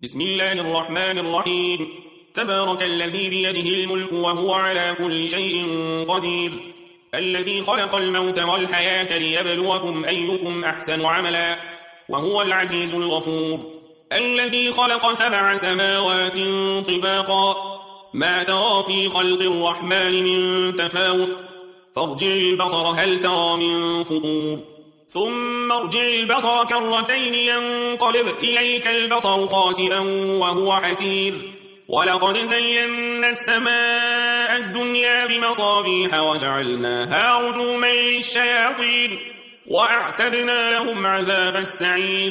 بسم الله الرحمن الرحيم. تبارك الذي بيده الملك وهو على كل شيء قدير، الذي خلق الموت والحياة ليبلوكم أيكم أحسن عملا، وهو العزيز الغفور. الذي خلق 7 سماوات طباقا، ما ترى في خلق الرحمن من تفاوت، فارجع البصر هل ترى من فطور، ثم ارجع البصر كرتين ينقلب إليك البصر خاسئا وهو حسير. ولقد زينا السماء الدنيا بمصابيح وجعلناها رجوما للشياطين وأعتدنا لهم عذاب السعير.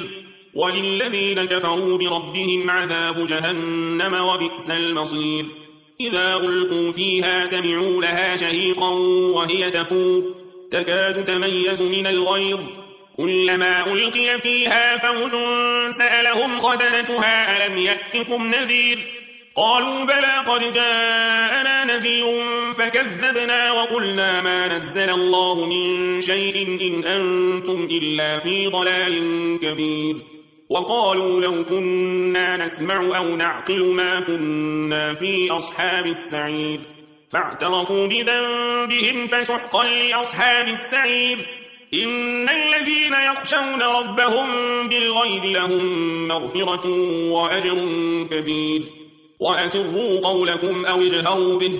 وللذين كفروا بربهم عذاب جهنم وبئس المصير. إذا ألقوا فيها سمعوا لها شهيقا وهي تفور، تكاد تميز من الغيظ، كلما ألقي فيها فوج سألهم خزنتها ألم يأتكم نذير، قالوا بلى قد جاءنا نذير فكذبنا وقلنا ما نزل الله من شيء إن أنتم إلا في ضلال كبير. وقالوا لو كنا نسمع أو نعقل ما كنا في أصحاب السعير، فاعترفوا بذنبهم فسحقا لأصحاب السعير. إن الذين يخشون ربهم بالغيب لهم مغفرة وأجر كبير. وأسروا قولكم أو اجهروا به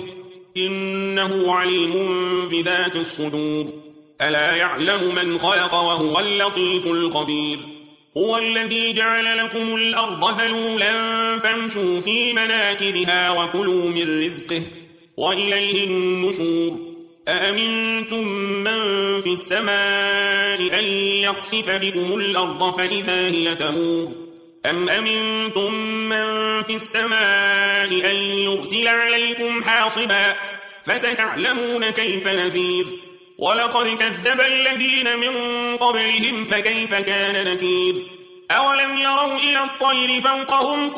إنه عليم بذات الصدور. ألا يعلم من خلق وهو اللطيف الخبير. هو الذي جعل لكم الأرض ذلولا فامشوا في مناكبها وكلوا من رزقه وإليه النشور. أأمنتم من في السماء أن يخسف بكم الأرض فإذا هي تمور، أم أمنتم من في السماء أن يرسل عليكم حاصبا فستعلمون كيف نذير. ولقد كذب الذين من قبلهم فكيف كان نكير. أولم يروا إلى الطير فوقهم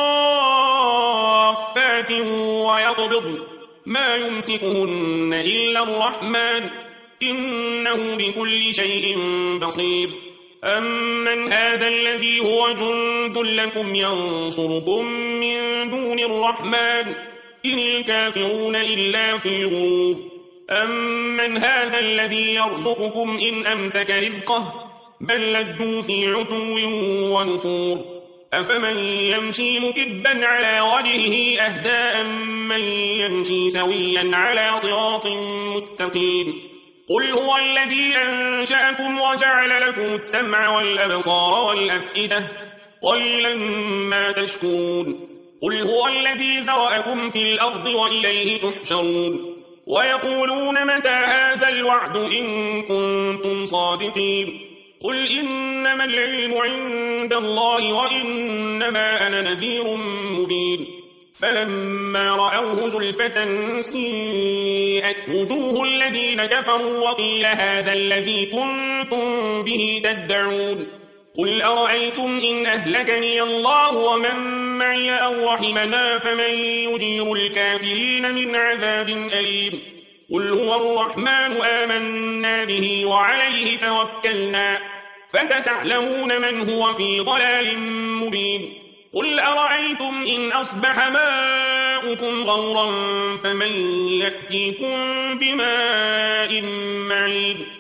صافات ويقبضن ما يمسكهن إلا الرحمن إنه بكل شيء بصير. أمن هذا الذي هو جند لكم ينصركم من دون الرحمن إن الكافرون إلا في غرور. أمن هذا الذي يرزقكم إن أمسك رزقه بل لجوا في عتو ونفور. أفمن يمشي مكبا على وجهه أهدى أمن يمشي سويا على صراط مستقيم. قل هو الذي أنشأكم وجعل لكم السمع والأبصار والأفئدة قليلا ما تشكرون. قل هو الذي ذرأكم في الأرض وإليه تحشرون. ويقولون متى هذا الوعد إن كنتم صادقين. قل إنما العلم عند الله وإنما أنا نذير مبين. فلما رأوه زلفة سيئت وجوه الذين كفروا وقيل هذا الذي كنتم به تدعون. قل أرأيتم إن أهلكني الله ومن معي أو رحمنا فمن يجير الكافرين من عذاب أليم. قل هو الرحمن آمنا به وعليه توكلنا فستعلمون من هو في ضلال مبين. قل أرأيتم إن أصبح ماؤكم غورا فمن يأتيكم بماء معين.